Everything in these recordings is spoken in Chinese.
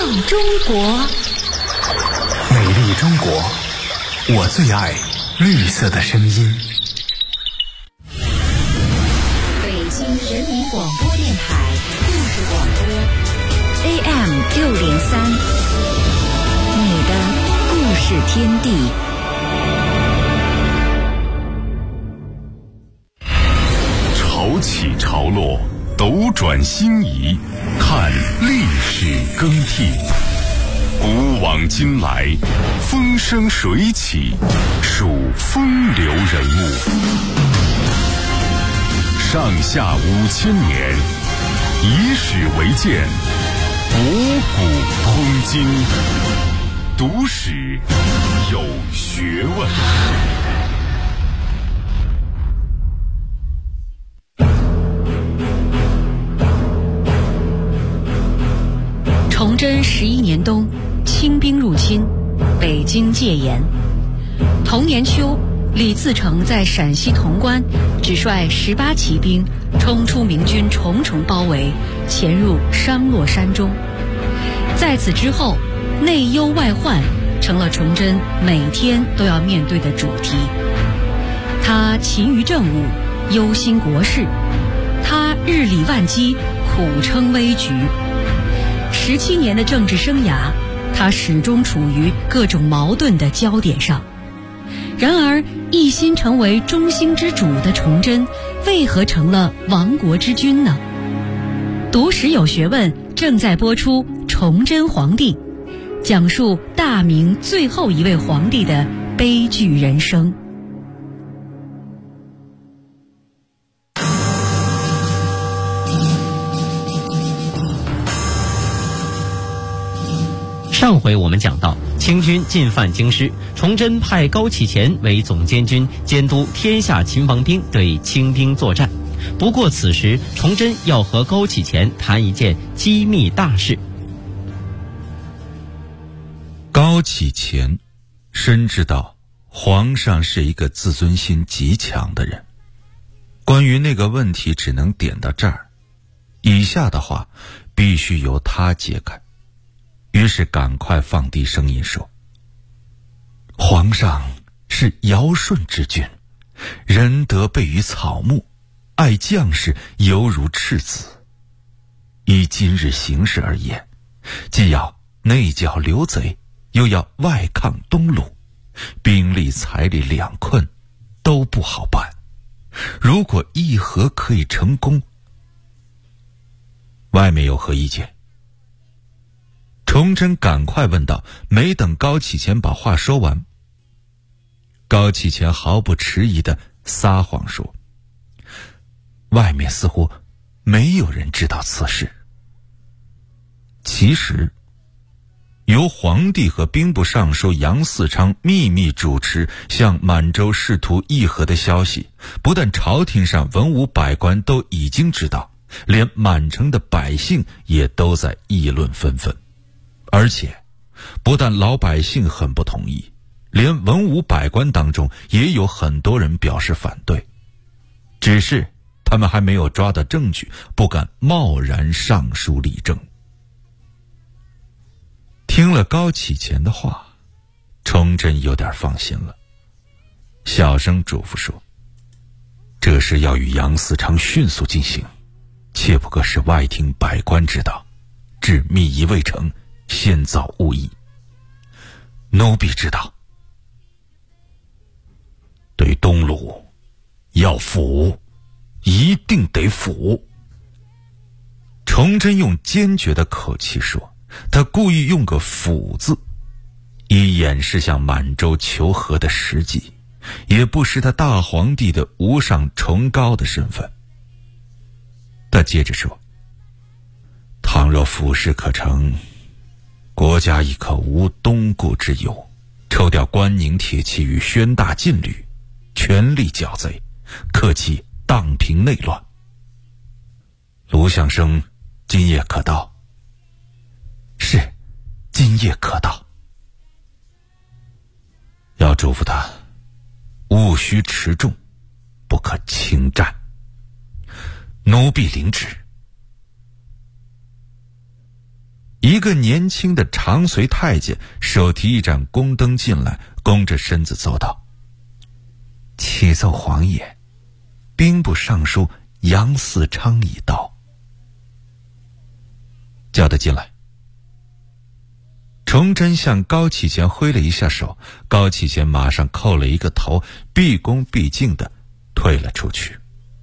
中国， 美丽中国，我最爱绿色的声音。 北京人民广播电台故事广播 AM603，你的故事天地。 潮起潮落，斗转星移，看历史更替。古往今来，风生水起，数风流人物。上下5000年，以史为鉴，博古通今。读史有学问。 崇祯11年冬，清兵入侵，北京戒严。同年秋，李自成在陕西潼关只率18骑兵冲出明军重重包围，潜入商洛山中。在此之后，内忧外患成了崇祯每天都要面对的主题。他勤于政务，忧心国事；他日理万机，苦撑危局。17年的政治生涯，他始终处于各种矛盾的焦点上。然而，一心成为中兴之主的崇祯，为何成了亡国之君呢？读史有学问正在播出《崇祯皇帝》，讲述大明最后一位皇帝的悲剧人生。 上回我们讲到，清军进犯京师，崇祯派高启乾为总监军，监督天下勤王兵对清兵作战。不过此时，崇祯要和高启乾谈一件机密大事。 高启乾深知道皇上是一个自尊心极强的人，关于那个问题只能点到这儿，以下的话必须由他揭开。于是赶快放低声音说，皇上是尧舜之君，仁德备于草木，爱将士犹如赤子。以今日形势而言，既要内剿刘贼，又要外抗东鲁，兵力财力两困，都不好办。如果议和可以成功，外面有何意见？崇祯赶快问道，没等高启乾把话说完，高启乾毫不迟疑地撒谎说，外面似乎没有人知道此事。其实由皇帝和兵部尚书杨嗣昌秘密主持向满洲试图议和的消息，不但朝廷上文武百官都已经知道，连满城的百姓也都在议论纷纷。而且不但老百姓很不同意，连文武百官当中也有很多人表示反对，只是他们还没有抓到证据，不敢贸然上书理政。听了高启乾的话，崇祯有点放心了，小声嘱咐说，这事要与杨嗣昌迅速进行，切不可使外廷百官知道，致密仪未成，先造误议。奴婢知道。对东鲁要抚，一定得抚。崇祯用坚决的口气说，他故意用个抚字，以掩饰向满洲求和的实际，也不失他大皇帝的无上崇高的身份。他接着说，倘若抚事可成，国家亦可无东顾之忧，抽调关宁铁骑与宣大禁旅，全力剿贼，克其荡平内乱。卢相生今夜可到？是，今夜可到。要嘱咐他，务须持重，不可轻战。奴婢领旨。 一个年轻的长随太监手提一盏宫灯进来，弓着身子奏道：“启奏皇爷，兵部尚书杨嗣昌已到。”叫他进来。崇祯向高启乾挥了一下手，高启乾马上叩了一个头，毕恭毕敬地退了出去。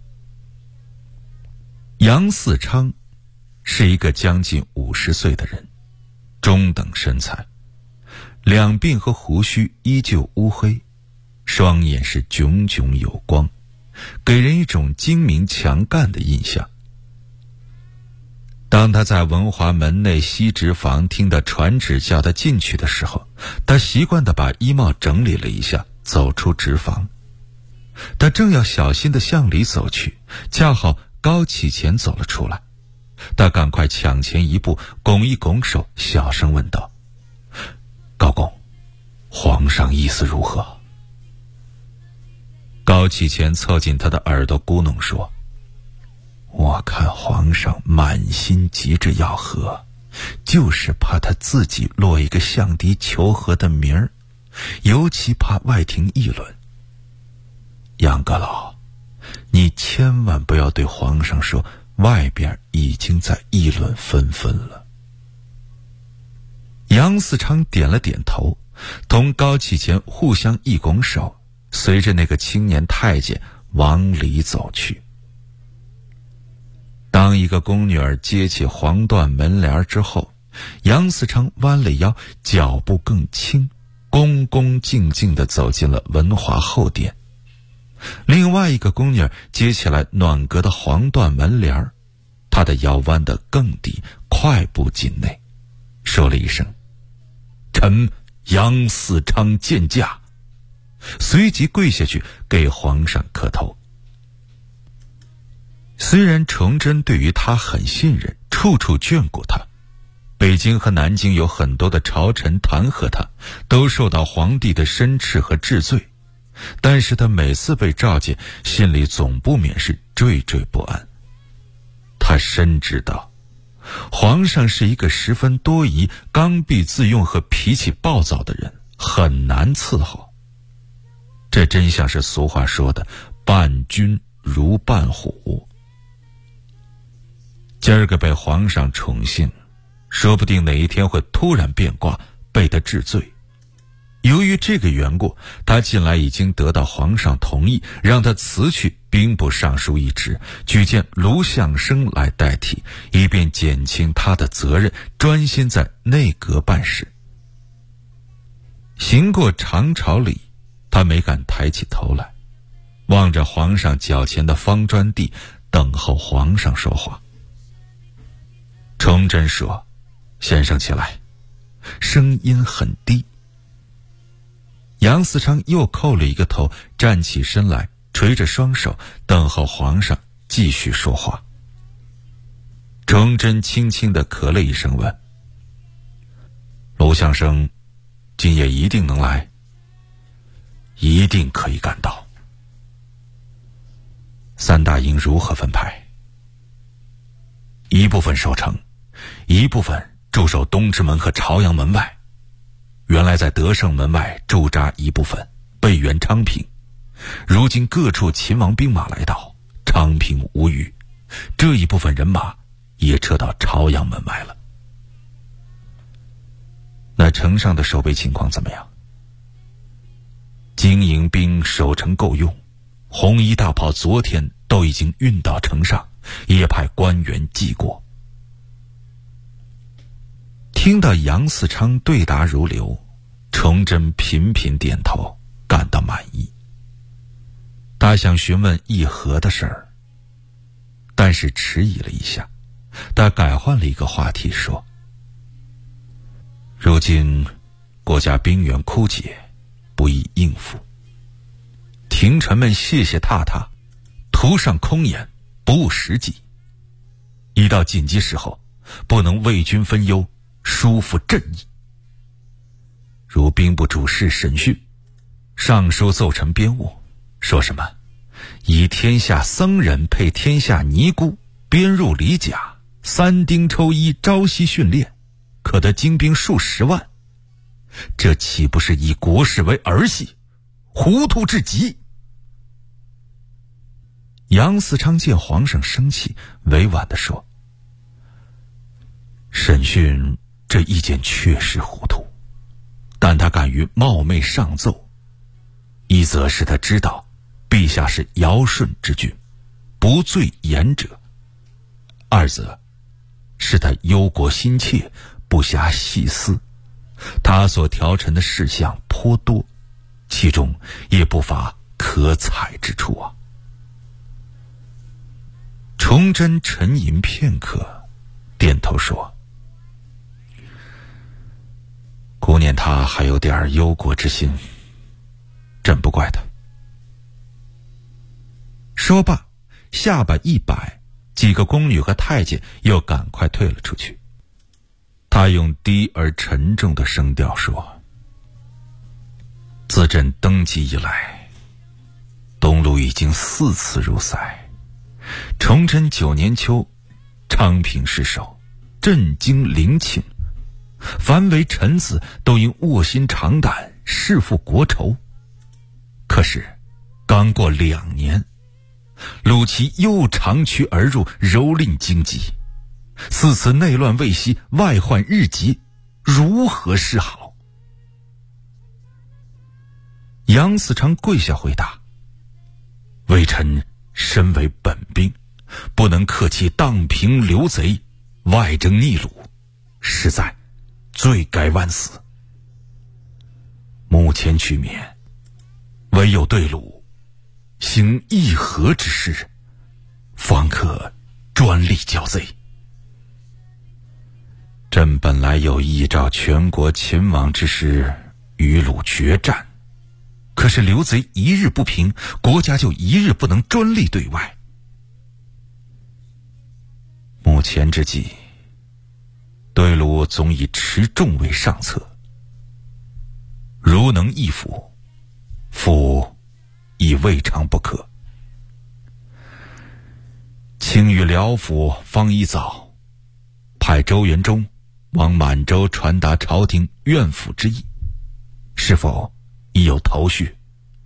杨嗣昌是一个将近50岁的人，中等身材，两鬓和胡须依旧乌黑，双眼是炯炯有光，给人一种精明强干的印象。当他在文华门内西直房听到传旨叫他进去的时候，他习惯地把衣帽整理了一下，走出直房。他正要小心地向里走去，恰好高启乾走了出来。他赶快抢前一步，拱一拱手，小声问道：“高公，皇上意思如何？”高启乾凑近他的耳朵咕哝说：“我看皇上满心急着要和，就是怕他自己落一个向敌求和的名儿，尤其怕外廷议论。杨阁老，你千万不要对皇上说外边已经在议论纷纷了。”杨嗣昌点了点头，同高启乾互相一拱手，随着那个青年太监往里走去。当一个宫女儿接起黄缎门帘之后，杨嗣昌弯了腰，脚步更轻，恭恭敬敬地走进了文华后殿。另外一个宫女接起来暖阁的黄缎门帘，她的腰弯得更低，快步进内，说了一声：“臣杨嗣昌见驾。”随即跪下去给皇上磕头。虽然崇祯对于他很信任，处处眷顾他，北京和南京有很多的朝臣弹劾他，都受到皇帝的申斥和治罪，但是他每次被召见，心里总不免是惴惴不安。他深知道皇上是一个十分多疑、刚愎自用和脾气暴躁的人，很难伺候。这真像是俗话说的伴君如伴虎。今儿个被皇上宠幸，说不定哪一天会突然变卦，被他治罪。由于这个缘故，他近来已经得到皇上同意，让他辞去兵部尚书一职，举荐卢象升来代替，以便减轻他的责任，专心在内阁办事。行过长朝里，他没敢抬起头来，望着皇上脚前的方砖地，等候皇上说话。崇祯说：“先生起来。”声音很低。杨嗣昌又叩了一个头，站起身来，垂着双手，等候皇上继续说话。崇祯轻轻地咳了一声，问：“卢象升今夜一定能来？”“一定可以赶到。”“三大营如何分派？”“一部分守城，一部分驻守东直门和朝阳门外。原来在德胜门外驻扎一部分，备援昌平。如今各处秦王兵马来到，昌平无虞，这一部分人马也撤到朝阳门外了。”“那城上的守备情况怎么样？”“经营兵守城够用，红衣大炮昨天都已经运到城上，也派官员记过。”听到杨嗣昌对答如流，崇祯频频点头，感到满意。他想询问议和的事儿，但是迟疑了一下，他改换了一个话题说：“如今国家兵源枯竭，不易应付，廷臣们谢谢踏踏，图上空言，不务实际。一到紧急时候，不能为君分忧，疏忽正义。如兵部主事审讯，上书奏臣编务，说什么以天下僧人配天下尼姑，编入里甲，3丁抽1朝夕训练， 可得精兵数十万，这岂不是以国事为儿戏，糊涂至极？杨嗣昌见皇上生气，委婉地说：审讯这意见确实糊涂，但他敢于冒昧上奏，一则是他知道陛下是尧舜之君，不罪言者；二则是他忧国心切，不暇细思，他所调陈的事项颇多，其中也不乏可采之处啊。崇祯沉吟片刻，点头说：顾念他还有点忧国之心，朕不怪他。说罢，下巴一摆，几个宫女和太监又赶快退了出去。他用低而沉重的声调说：自朕登基以来，东路已经4次入塞，崇祯9年秋，昌平失守，震惊陵寝，凡为臣子都应卧薪尝胆，誓负国仇。可是刚过2年，鲁齐又长驱而入，蹂躏经济，4次内乱未息，外患日急，如何是好？杨嗣昌跪下回答：微臣身为本兵，不能克其荡平流贼，外征逆鲁，实在罪该万死。目前局面，唯有对鲁行议和之事，方可专力剿贼。朕本来有意照全国勤王之师与鲁决战，可是流贼一日不平，国家就一日不能专力对外。目前之计，对鲁总以持重为上策，如能易服，夫亦未尝不可。请与辽府方一藻派周元忠往满洲传达朝廷愿府之意，是否已有头绪？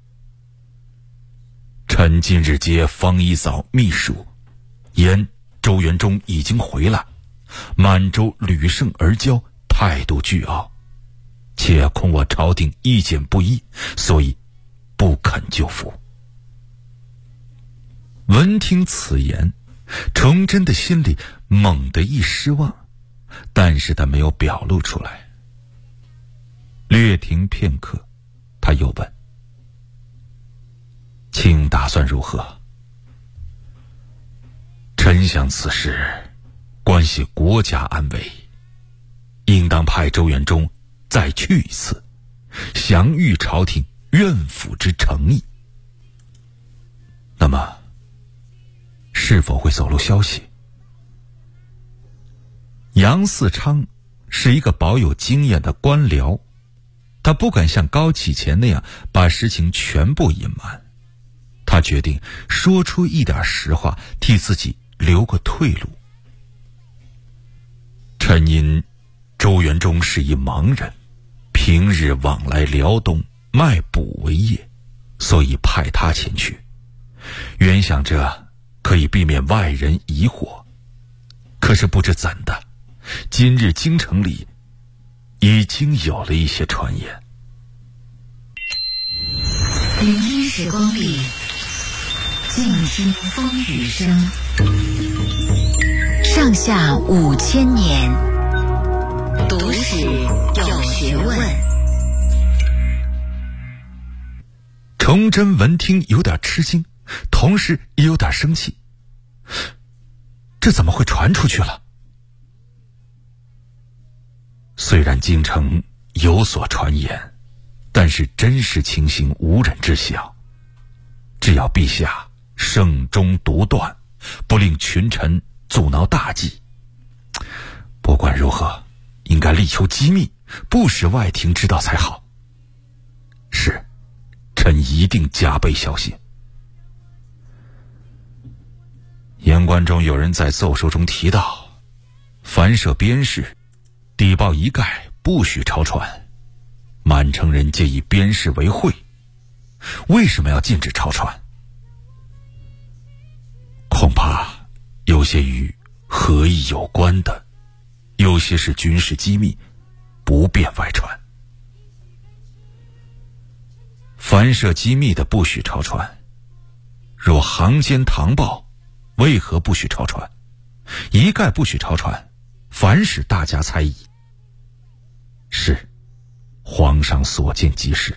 臣今日接方一藻密书，言周元忠已经回来，满洲屡胜而骄，态度倨傲，且恐我朝廷意见不一，所以不肯就服。闻听此言，崇祯的心里猛地一失望，但是他没有表露出来。略停片刻，他又问：卿打算如何？臣想此事关系国家安危，应当派周元忠再去一次，详谕朝廷愿府之诚意。那么是否会走漏消息？杨嗣昌是一个保有经验的官僚，他不敢像高启乾那样把实情全部隐瞒，他决定说出一点实话，替自己留个退路。臣因周元忠是一盲人，平日往来辽东卖卜为业，所以派他前去，原想着可以避免外人疑惑。可是不知怎的，今日京城里已经有了一些传言。 01时光里，静听风雨声，上下5000年，读史有学问。 崇祯闻听有点吃惊，同时也有点生气，这怎么会传出去了？虽然京城有所传言，但是真实情形无人知晓。只要陛下慎终独断，不令群臣阻挠大计，不管如何，应该力求机密，不使外廷知道才好。是，臣一定加倍小心。言官中有人在奏书中提到，凡涉边事， 邸报一概不许超船，满城人皆以边事为会，为什么要禁止超船？恐怕有些与和议有关的，有些是军事机密，不便外传。凡涉机密的不许超传，若行间堂报，为何不许超传？一概不许超传，凡使大家猜疑。是皇上所见即是。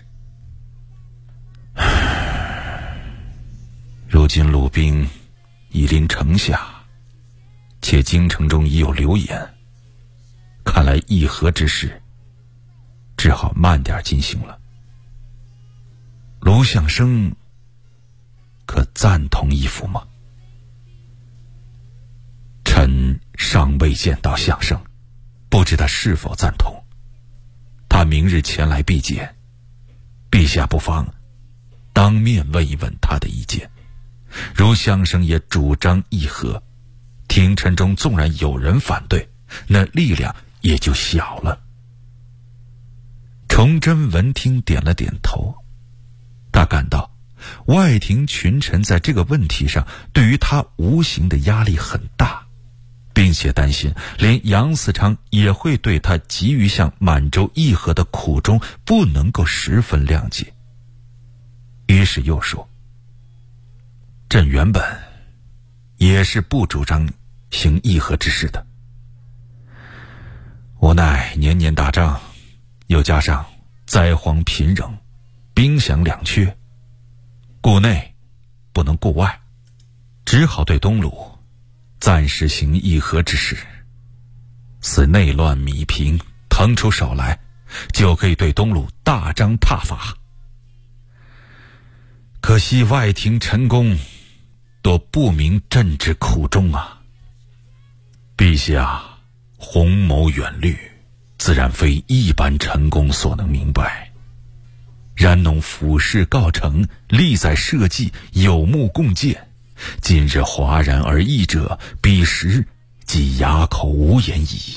如今鲁兵已临城下，且京城中已有流言，看来议和之事只好慢点进行了。卢相生可赞同议府吗？臣尚未见到相生，不知他是否赞同。他明日前来必见，陛下不妨当面问一问他的意见。如相生也主张议和，廷臣中纵然有人反对，那力量也就小了。崇祯闻听点了点头，他感到外廷群臣在这个问题上对于他无形的压力很大，并且担心连杨嗣昌也会对他急于向满洲议和的苦衷不能够十分谅解。于是又说，朕原本也是不主张行议和之事的，无奈年年打仗，又加上灾荒贫�rang，兵饷两缺，顾内不能顾外，只好对东鲁暂时行议和之事，似内乱米贫腾出手来，就可以对东鲁大张挞伐。可惜外廷臣工多不明朕之苦衷啊！陛下宏谋远虑，自然非一般臣工所能明白。然农俯视告成，利在社稷，有目共见。今日哗然而议者，彼时即哑口无言矣。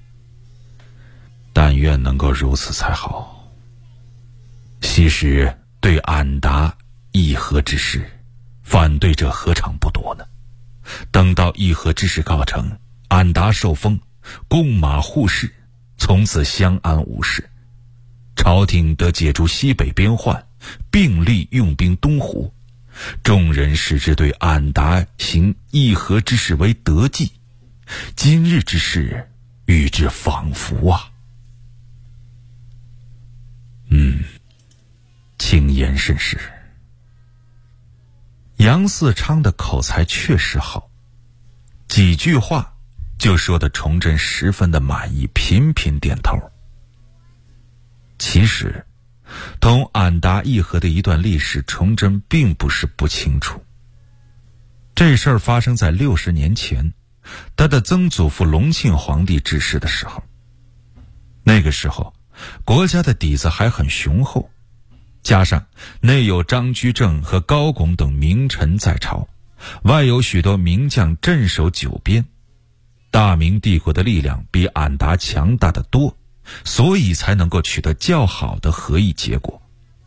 但愿能够如此才好。昔时对俺答议和之事，反对者何尝不多呢？等到议和之事告成，俺答受封，贡马护市，从此相安无事。朝廷得解除西北边患，并力用兵东湖，众人视之对俺答行议和之事为得计。今日之事，与之仿佛啊！轻言甚是。杨嗣昌的口才确实好，几句话就说得崇祯十分的满意，频频点头。其实同俺答议和的一段历史，崇祯并不是不清楚。这事儿发生在60年前，他的曾祖父隆庆皇帝治世的时候。那个时候国家的底子还很雄厚，加上内有张居正和高拱等名臣在朝，外有许多名将镇守九边，大明帝国的力量比俺答强大得多，所以才能够取得较好的和议结果。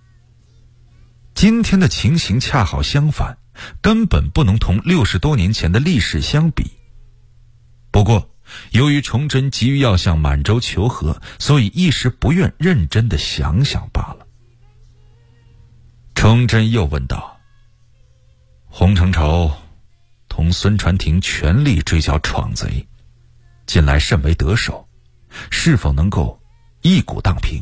今天的情形恰好相反，根本不能同60多年前的历史相比。不过由于崇祯急于要向满洲求和，所以一时不愿认真地想想罢了。崇祯又问道，洪承畴同孙传庭全力追剿闯贼，近来甚为得手，是否能够一鼓荡平？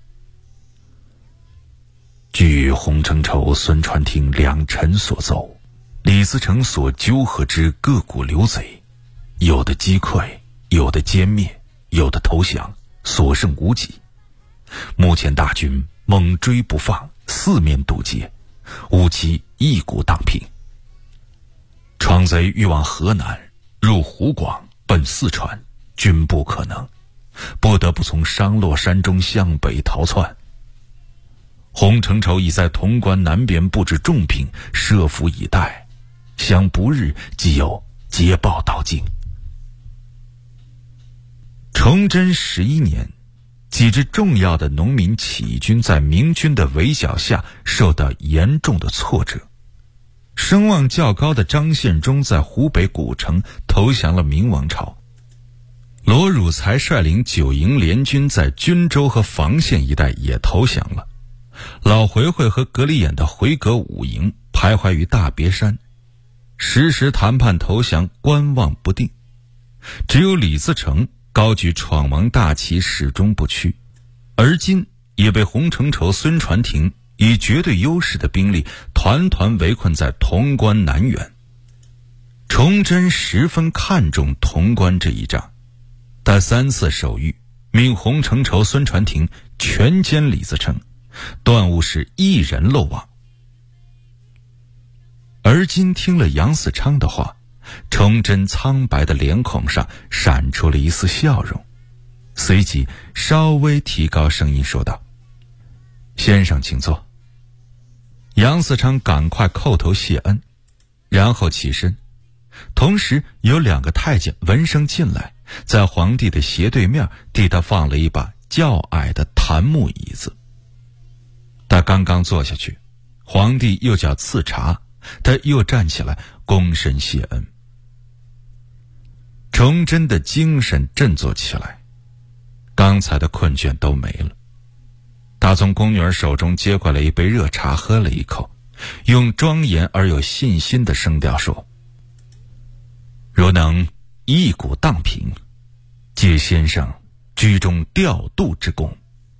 据洪承畴、孙传庭两臣所奏，李自成所纠合之各股流贼，有的击溃，有的歼灭，有的投降，所剩无几。目前大军猛追不放，四面堵截，务期一鼓荡平。闯贼欲往河南，入湖广，奔四川，均不可能，不得不从商洛山中向北逃窜。洪承畴已在潼关南边布置重兵，设伏以待，想不日即有捷报到京。 崇祯11年，几支重要的农民起义军在明军的围剿下受到严重的挫折。声望较高的张献忠在湖北古城投降了明王朝。罗汝才率领9营联军在均州和房县一带也投降了。老回回和格里眼的回纥5营徘徊于大别山，时时谈判投降，观望不定。只有李自成高举闯王大旗，始终不屈。而今也被洪承畴、孙传庭以绝对优势的兵力团团围困在潼关南垣。崇祯十分看重潼关这一仗，他3次手谕，命洪承畴、孙传庭全歼李自成，断勿使一人漏网。而今听了杨嗣昌的话，崇祯苍白的脸孔上闪出了一丝笑容，随即稍微提高声音说道：“先生请坐。”杨嗣昌赶快叩头谢恩，然后起身。同时有2个太监闻声进来，在皇帝的斜对面替他放了一把较矮的檀木椅子。他刚刚坐下去，皇帝又叫赐茶，他又站起来躬身谢恩。崇祯的精神振作起来，刚才的困倦都没了。他从宫女儿手中接过来一杯热茶，喝了一口，用庄严而有信心的声调说：“如能一鼓荡平，借先生居中调度之功。”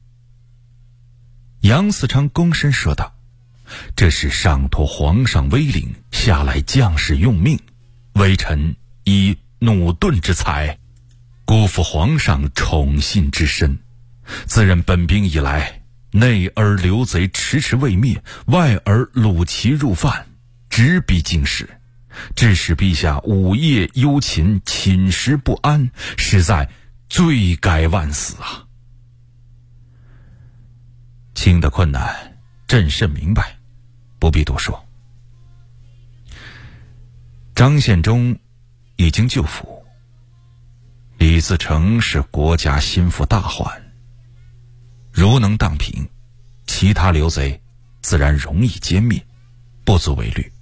杨嗣昌躬身说道：“这是上托皇上威领，下来将士用命，微臣以弩钝之才，辜负皇上宠信之深。自任本兵以来，内而刘贼迟迟未灭，外而虏骑入犯，直逼京师，致使陛下午夜忧勤，寝食不安，实在罪该万死啊！卿的困难，朕甚明白，不必多说。张献忠已经就府，李自成是国家心腹大患，如能荡平，其他刘贼自然容易歼灭，不足为虑。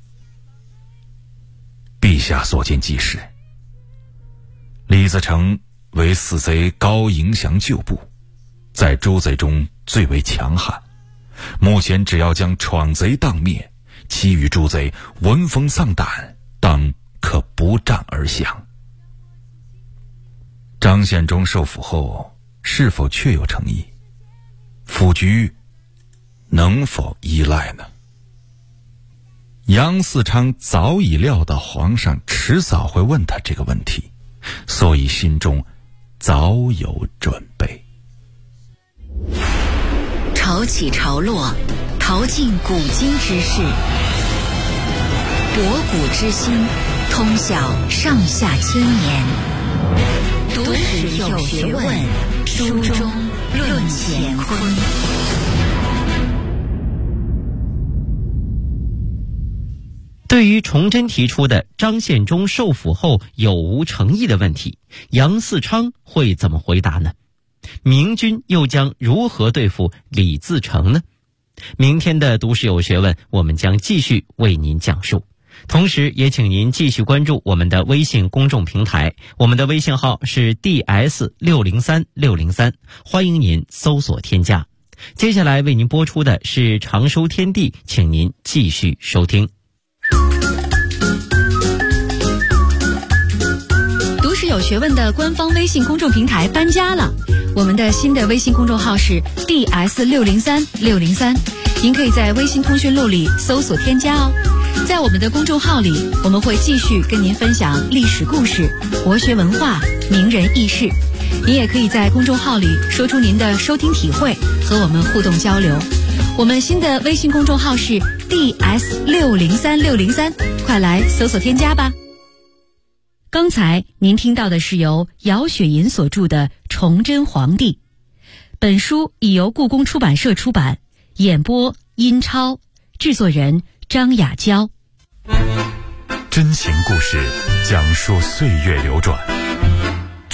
陛下所见即是，李自成为死贼高迎祥旧部，在诸贼中最为强悍，目前只要将闯贼荡灭，其余诸贼闻风丧胆，当可不战而降。张献忠受俘后是否确有诚意，府局能否依赖呢？杨嗣昌早已料到皇上迟早会问他这个问题，所以心中早有准备。 潮起潮落，淘尽古今之事，博古之今，通晓上下千年。读史有学问，书中论乾坤。 对于崇祯提出的张献忠受俘后有无诚意的问题，杨嗣昌会怎么回答呢？明军又将如何对付李自成呢？明天的读史有学问，我们将继续为您讲述。同时也请您继续关注我们的微信公众平台，我们的微信号是 DS603603，欢迎您搜索添加。接下来为您播出的是长收天地，请您继续收听。 读史有学问的官方微信公众平台搬家了，我们的新的微信公众号是 DS603603，您可以在微信通讯录里搜索添加哦。在我们的公众号里，我们会继续跟您分享历史故事、国学文化、名人轶事。您也可以在公众号里说出您的收听体会，和我们互动交流。我们新的微信公众号是 DS603603，快来搜索添加吧。刚才您听到的是由姚雪银所著的《崇祯皇帝》，本书已由故宫出版社出版，演播殷超，制作人张雅娇。 真情故事，讲述岁月流转，只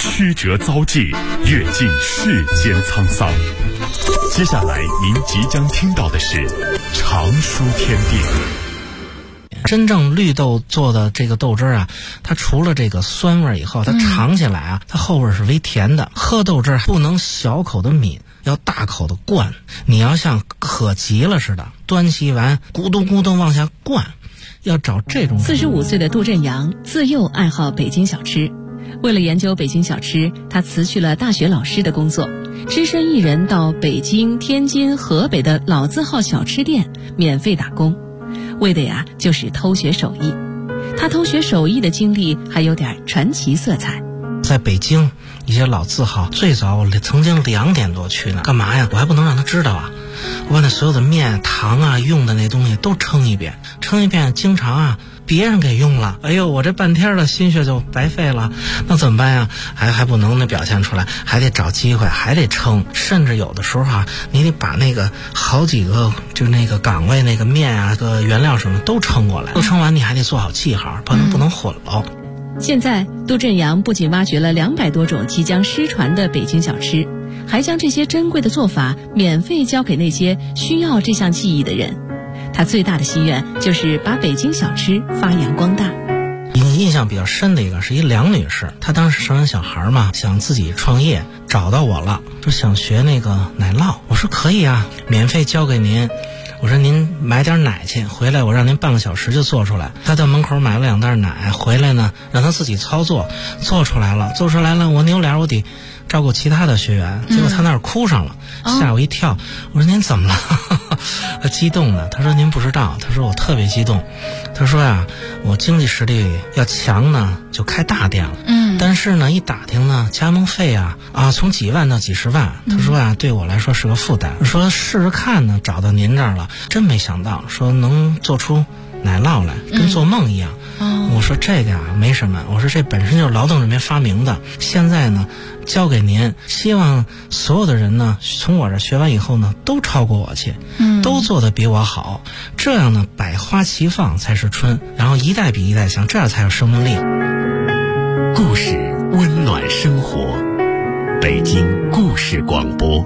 曲折遭际，阅尽世间沧桑。接下来您即将听到的是常书天地。 真正绿豆做的这个豆汁啊，它除了这个酸味以后，它尝起来啊，它后味是微甜的。喝豆汁不能小口的抿，要大口的灌。你要像渴急了似的，端起碗咕咚咕咚往下灌，要找这种。 45岁的杜振阳自幼爱好北京小吃，为了研究北京小吃，他辞去了大学老师的工作，只身一人到北京、天津、河北的老字号小吃店免费打工，为的呀就是偷学手艺。他偷学手艺的经历还有点传奇色彩。 在北京一些老字号，最早我曾经2点多去呢，干嘛呀？我还不能让他知道啊！我把那所有的面、糖啊、用的那东西都称一遍，经常啊别人给用了，哎呦，我这半天的心血就白费了，那怎么办呀？还不能表现出来，还得找机会，还得称，甚至有的时候啊，你得把那个好几个就那个岗位那个面啊、个原料什么都称过来，都称完你还得做好记号，不能混了。 现在杜振阳不仅挖掘了200多种即将失传的北京小吃，还将这些珍贵的做法免费教给那些需要这项技艺的人。他最大的心愿就是把北京小吃发扬光大。 印象比较深的一个是一梁女士，她当时生完小孩嘛，想自己创业，找到我了，说想学那个奶酪。我说可以啊，免费教给您。我说您买点奶去，回来我让您半个小时就做出来。他到门口买了2袋奶，回来呢让他自己操作，做出来了。我扭脸我得照顾其他的学员，结果他那儿哭上了，吓我一跳。我说您怎么了？他激动的，他说您不知道，他说我特别激动。他说呀，我经济实力要强呢，就开大店了。但是呢，一打听呢，加盟费啊从几万到几十万。他说呀，对我来说是个负担。说试试看呢，找到您这儿了，真没想到，说能做出奶酪来，跟做梦一样。我说这个没什么，我说这本身就是劳动人民发明的，现在呢交给您，希望所有的人呢从我这学完以后呢都超过我去，都做得比我好，这样呢百花齐放才是春，然后一代比一代强，这样才有生命力。 故事温暖生活，北京故事广播。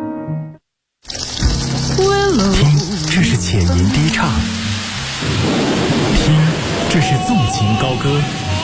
听，这是浅吟低唱；听，这是纵情高歌；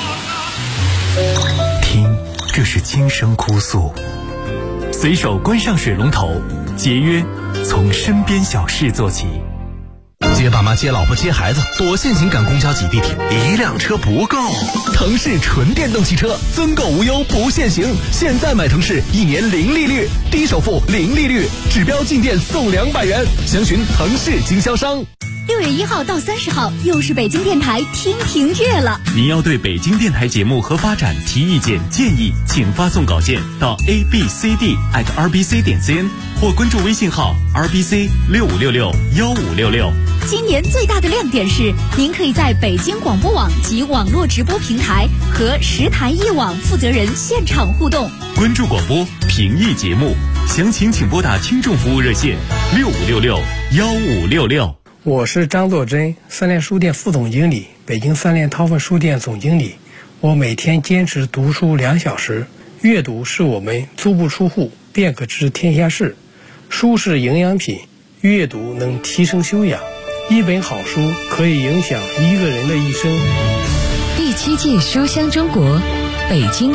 听，这是轻声哭诉。随手关上水龙头，节约从身边小事做起。接爸妈、接老婆、接孩子，多限行赶公交挤地铁，1辆车不够。腾势纯电动汽车，增购无忧不限行。现在买腾势，1年0利率，低首付0利率，指标进店送200元。详询腾势经销商。 6月1号到30号，又是北京电台听评月了。 您要对北京电台节目和发展提意见建议，请发送稿件到 abcd@rbc.cn 或关注微信号 rbc65661566。 今年最大的亮点是，您可以在北京广播网及网络直播平台和10台一网负责人现场互动。 关注广播，评议节目，详情请拨打听众服务热线65661566。 我是张作珍，三联书店副总经理，北京三联韬奋书店总经理。我每天坚持读书2小时，阅读是我们足不出户便可知天下事。书是营养品，阅读能提升修养。一本好书可以影响一个人的一生。 第7届书香中国，北京